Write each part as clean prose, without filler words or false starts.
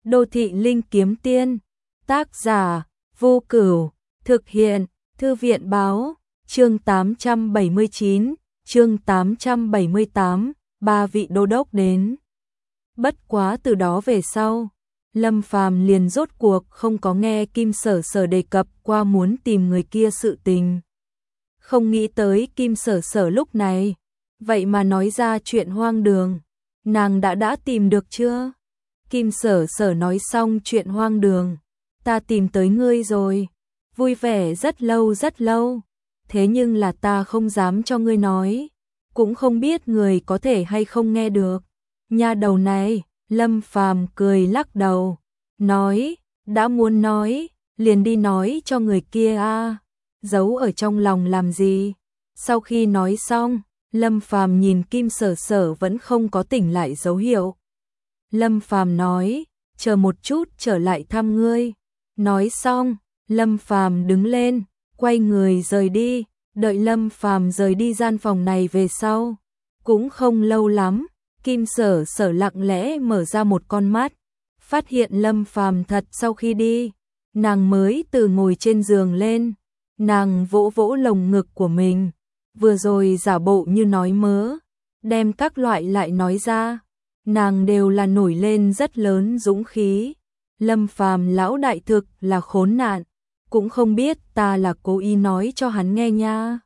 Đô thị linh kiếm tiên, tác giả Vô Cửu, thực hiện Thư viện báo, chương 879, chương 878, ba vị đô đốc đến. Bất quá từ đó về sau, Lâm Phàm liền rốt cuộc không có nghe Kim Sở Sở đề cập qua muốn tìm người kia sự tình. Không nghĩ tới Kim Sở Sở lúc này, vậy mà nói ra chuyện hoang đường, nàng đã tìm được chưa? Kim Sở Sở nói xong chuyện hoang đường, ta tìm tới ngươi rồi, vui vẻ rất lâu, thế nhưng là ta không dám cho ngươi nói, cũng không biết người có thể hay không nghe được. Nha đầu này, Lâm Phàm cười lắc đầu, nói, đã muốn nói, liền đi nói cho người kia a, giấu ở trong lòng làm gì? Sau khi nói xong, Lâm Phàm nhìn Kim Sở Sở vẫn không có tỉnh lại dấu hiệu. Lâm Phàm nói, chờ một chút trở lại thăm ngươi. Nói xong, Lâm Phàm đứng lên, quay người rời đi, đợi Lâm Phàm rời đi gian phòng này về sau. Cũng không lâu lắm, Kim Sở Sở lặng lẽ mở ra một con mắt, phát hiện Lâm Phàm thật sau khi đi, nàng mới từ ngồi trên giường lên, nàng vỗ vỗ lồng ngực của mình, vừa rồi giả bộ như nói mớ, đem các loại lại nói ra, nàng đều là nổi lên rất lớn dũng khí. Lâm Phàm lão đại thực là khốn nạn, cũng không biết ta là cố ý nói cho hắn nghe nha.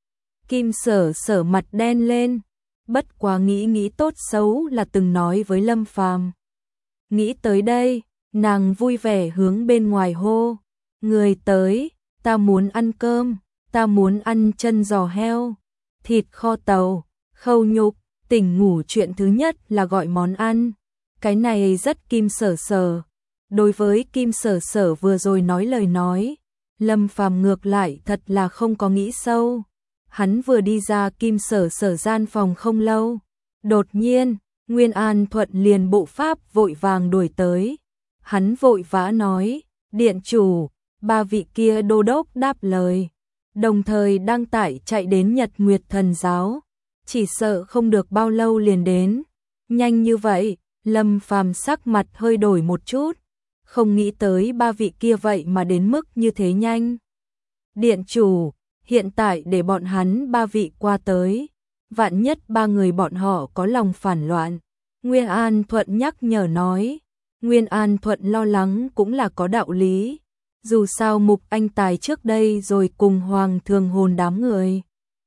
Kim Sở Sở mặt đen lên, bất quá nghĩ tốt xấu là từng nói với Lâm Phàm. Nghĩ tới đây, nàng vui vẻ hướng bên ngoài hô, người tới, ta muốn ăn cơm, ta muốn ăn chân giò heo, thịt kho tàu, khâu nhục, tỉnh ngủ chuyện thứ nhất là gọi món ăn. Cái này rất Kim Sở Sở. Đối với Kim Sở Sở vừa rồi nói lời nói, Lâm Phàm ngược lại thật là không có nghĩ sâu. Hắn vừa đi ra Kim Sở Sở gian phòng không lâu, đột nhiên, Nguyên An Thuận liền bộ pháp vội vàng đuổi tới. Hắn vội vã nói, điện chủ, ba vị kia đô đốc đáp lời, đồng thời đang tải chạy đến Nhật Nguyệt Thần Giáo, chỉ sợ không được bao lâu liền đến. Nhanh như vậy, Lâm Phàm sắc mặt hơi đổi một chút, không nghĩ tới ba vị kia vậy mà đến mức như thế nhanh. Điện chủ, hiện tại để bọn hắn ba vị qua tới, vạn nhất ba người bọn họ có lòng phản loạn. Nguyên An Thuận nhắc nhở nói, Nguyên An Thuận lo lắng cũng là có đạo lý, dù sao Mục Anh Tài trước đây rồi cùng Hoàng Thường Hồn đám người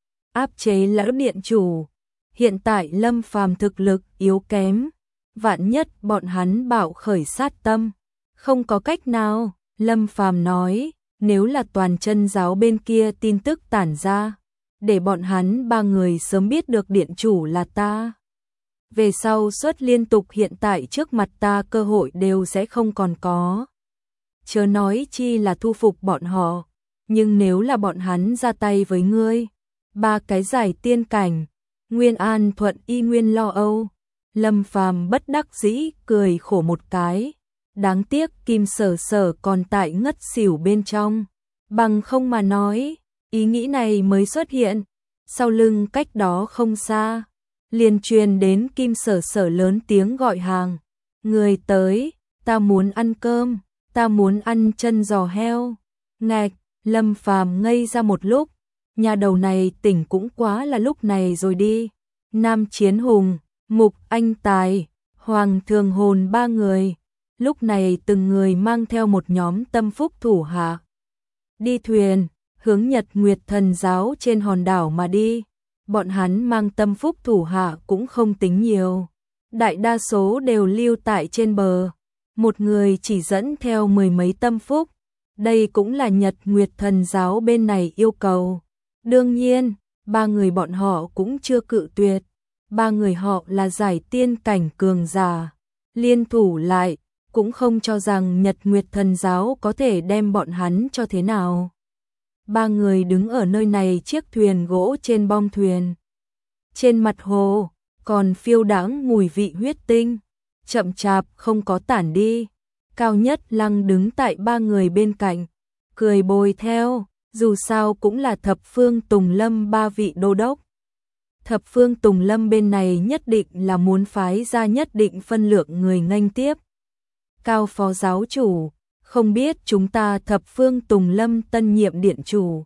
áp chế lão điện chủ, hiện tại Lâm Phàm thực lực yếu kém, vạn nhất bọn hắn bạo khởi sát tâm, không có cách nào. Lâm Phàm nói, nếu là toàn chân giáo bên kia tin tức tản ra, để bọn hắn ba người sớm biết được điện chủ là ta, về sau suất liên tục hiện tại trước mặt ta cơ hội đều sẽ không còn có. Chớ nói chi là thu phục bọn họ, nhưng nếu là bọn hắn ra tay với ngươi, ba cái giải tiên cảnh, Nguyên An Thuận y nguyên lo âu. Lâm Phàm bất đắc dĩ cười khổ một cái, đáng tiếc Kim Sở Sở còn tại ngất xỉu bên trong, bằng không mà nói, ý nghĩ này mới xuất hiện, sau lưng cách đó không xa, liền truyền đến Kim Sở Sở lớn tiếng gọi hàng, người tới, ta muốn ăn cơm, ta muốn ăn chân giò heo. Ngạch, Lâm Phàm ngây ra một lúc, nhà đầu này tỉnh cũng quá là lúc này rồi đi. Nam Chiến Hùng, Mục Anh Tài, Hoàng Thường Hồn ba người, lúc này từng người mang theo một nhóm tâm phúc thủ hạ, đi thuyền, hướng Nhật Nguyệt Thần Giáo trên hòn đảo mà đi. Bọn hắn mang tâm phúc thủ hạ cũng không tính nhiều, đại đa số đều lưu tại trên bờ, một người chỉ dẫn theo mười mấy tâm phúc, đây cũng là Nhật Nguyệt Thần Giáo bên này yêu cầu. Đương nhiên, ba người bọn họ cũng chưa cự tuyệt, ba người họ là giải tiên cảnh cường giả, liên thủ lại, cũng không cho rằng Nhật Nguyệt Thần Giáo có thể đem bọn hắn cho thế nào. Ba người đứng ở nơi này chiếc thuyền gỗ trên bong thuyền. Trên mặt hồ, còn phiêu đãng mùi vị huyết tinh, chậm chạp không có tản đi. Cao Nhất Lăng đứng tại ba người bên cạnh, cười bồi theo, dù sao cũng là Thập Phương Tùng Lâm ba vị đô đốc. Thập Phương Tùng Lâm bên này nhất định là muốn phái ra nhất định phân lượng người nghênh tiếp. Cao phó giáo chủ, không biết chúng ta thập phương Tùng Lâm tân nhiệm điện chủ.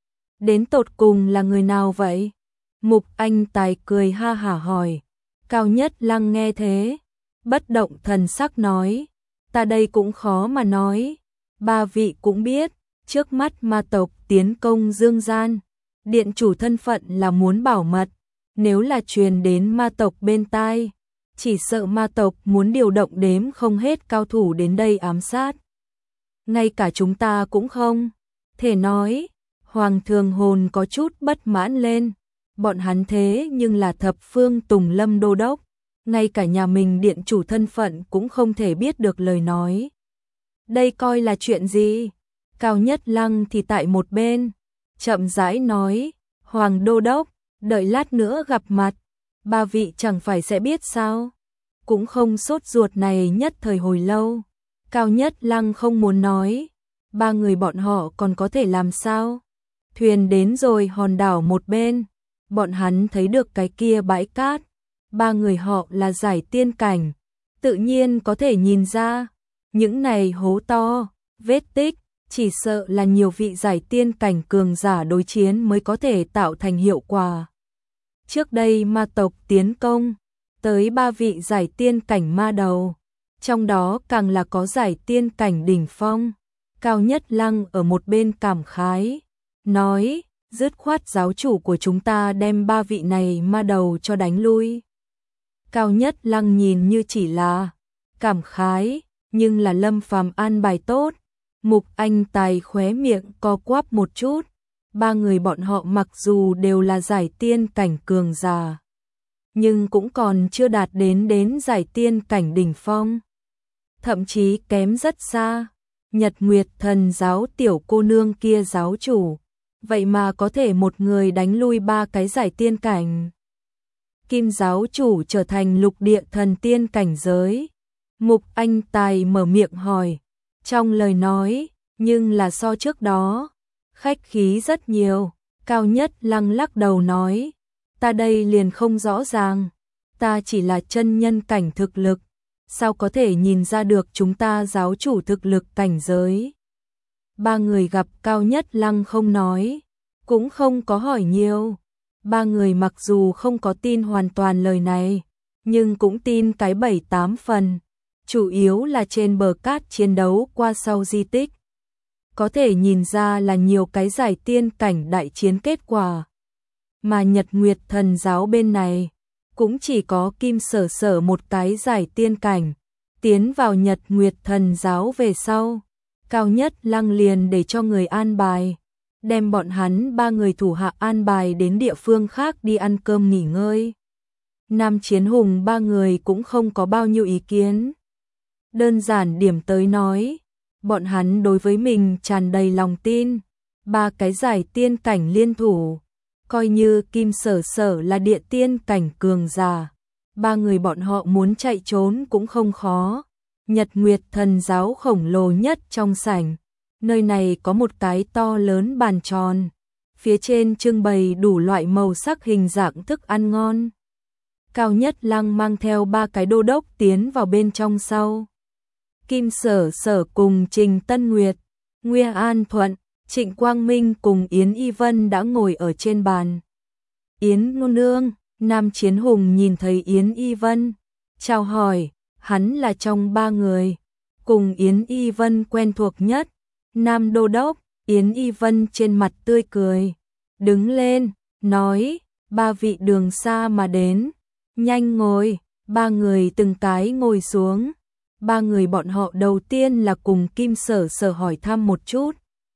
Đến tột cùng là người nào vậy? Mục Anh Tài cười ha hả hỏi. Cao Nhất Lăng nghe thế, bất động thần sắc nói, ta đây cũng khó mà nói. Ba vị cũng biết, trước mắt ma tộc tiến công Dương Gian, điện chủ thân phận là muốn bảo mật, nếu là truyền đến ma tộc bên tai, chỉ sợ ma tộc muốn điều động đếm không hết cao thủ đến đây ám sát. Ngay cả chúng ta cũng không thể nói. Hoàng Thường Hồn có chút bất mãn lên, bọn hắn thế nhưng là thập phương Tùng Lâm đô đốc, ngay cả nhà mình điện chủ thân phận cũng không thể biết được lời nói. Đây coi là chuyện gì? Cao Nhất Lăng thì tại một bên, chậm rãi nói, Hoàng đô đốc, đợi lát nữa gặp mặt, ba vị chẳng phải sẽ biết sao? Cũng không sốt ruột này nhất thời hồi lâu. Cao Nhất Lăng không muốn nói, ba người bọn họ còn có thể làm sao? Thuyền đến rồi hòn đảo một bên, bọn hắn thấy được cái kia bãi cát, ba người họ là giải tiên cảnh, tự nhiên có thể nhìn ra, những này hố to, vết tích, chỉ sợ là nhiều vị giải tiên cảnh cường giả đối chiến mới có thể tạo thành hiệu quả. Trước đây ma tộc tiến công, tới ba vị giải tiên cảnh ma đầu, trong đó càng là có giải tiên cảnh đỉnh phong. Cao Nhất Lăng ở một bên cảm khái, nói, dứt khoát giáo chủ của chúng ta đem ba vị này ma đầu cho đánh lui. Cao Nhất Lăng nhìn như chỉ là cảm khái, nhưng là Lâm Phàm an bài tốt. Mục Anh Tài khóe miệng co quắp một chút, ba người bọn họ mặc dù đều là giải tiên cảnh cường giả, nhưng cũng còn chưa đạt đến giải tiên cảnh đỉnh phong, thậm chí kém rất xa. Nhật Nguyệt Thần giáo tiểu cô nương kia giáo chủ, vậy mà có thể một người đánh lui ba cái giải tiên cảnh. Kim giáo chủ trở thành lục địa thần tiên cảnh giới. Mục Anh Tài mở miệng hỏi, trong lời nói, nhưng là so trước đó, khách khí rất nhiều. Cao Nhất Lăng lắc đầu nói, ta đây liền không rõ ràng, ta chỉ là chân nhân cảnh thực lực, sao có thể nhìn ra được chúng ta giáo chủ thực lực cảnh giới. Ba người gặp Cao Nhất Lăng không nói, cũng không có hỏi nhiều. Ba người mặc dù không có tin hoàn toàn lời này, nhưng cũng tin cái 7-8 phần, chủ yếu là trên bờ cát chiến đấu qua sau di tích. Có thể nhìn ra là nhiều cái giải tiên cảnh đại chiến kết quả. Mà Nhật Nguyệt Thần giáo bên này, cũng chỉ có Kim Sở Sở một cái giải tiên cảnh, tiến vào Nhật Nguyệt Thần giáo về sau. Cao Nhất Lăng liền để cho người an bài, đem bọn hắn ba người thủ hạ an bài đến địa phương khác đi ăn cơm nghỉ ngơi. Nam Chiến Hùng ba người cũng không có bao nhiêu ý kiến. Đơn giản điểm tới nói, bọn hắn đối với mình tràn đầy lòng tin, ba cái giải tiên cảnh liên thủ, coi như Kim Sở Sở là địa tiên cảnh cường giả, ba người bọn họ muốn chạy trốn cũng không khó. Nhật Nguyệt Thần giáo khổng lồ nhất trong sảnh, nơi này có một cái to lớn bàn tròn, phía trên trưng bày đủ loại màu sắc hình dạng thức ăn ngon. Cao Nhất Lăng mang theo ba cái đô đốc tiến vào bên trong sau. Kim Sở Sở cùng Trình Tân Nguyệt, Nguy An Thuận, Trịnh Quang Minh cùng Yến Y Vân đã ngồi ở trên bàn. Yến nương nương, Nam Chiến Hùng nhìn thấy Yến Y Vân, chào hỏi, hắn là trong ba người, cùng Yến Y Vân quen thuộc nhất. Nam đô đốc, Yến Y Vân trên mặt tươi cười, đứng lên, nói, ba vị đường xa mà đến, nhanh ngồi. Ba người từng cái ngồi xuống. Ba người bọn họ đầu tiên là cùng Kim Sở Sở hỏi thăm một chút.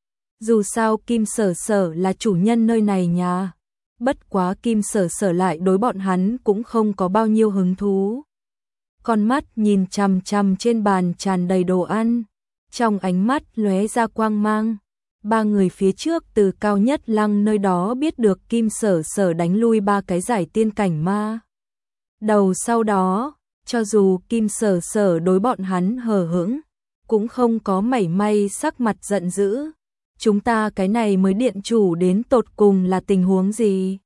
Dù sao Kim Sở Sở là chủ nhân nơi này nhà, bất quá Kim Sở Sở lại đối bọn hắn cũng không có bao nhiêu hứng thú. Con mắt nhìn chằm chằm trên bàn tràn đầy đồ ăn, trong ánh mắt lóe ra quang mang. Ba người phía trước từ Cao Nhất Lăng nơi đó biết được Kim Sở Sở đánh lui ba cái giải tiên cảnh ma đầu, sau đó cho dù Kim Sở Sở đối bọn hắn hờ hững, cũng không có mảy may sắc mặt giận dữ. Chúng ta cái này mới điện chủ đến tột cùng là tình huống gì?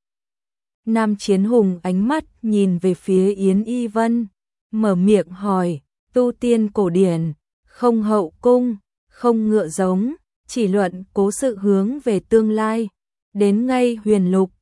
Nam Chiến Hùng ánh mắt nhìn về phía Yến Y Vân, mở miệng hỏi, tu tiên cổ điển, không hậu cung, không ngựa giống, chỉ luận cố sự hướng về tương lai. Đến ngay Huyền Lục,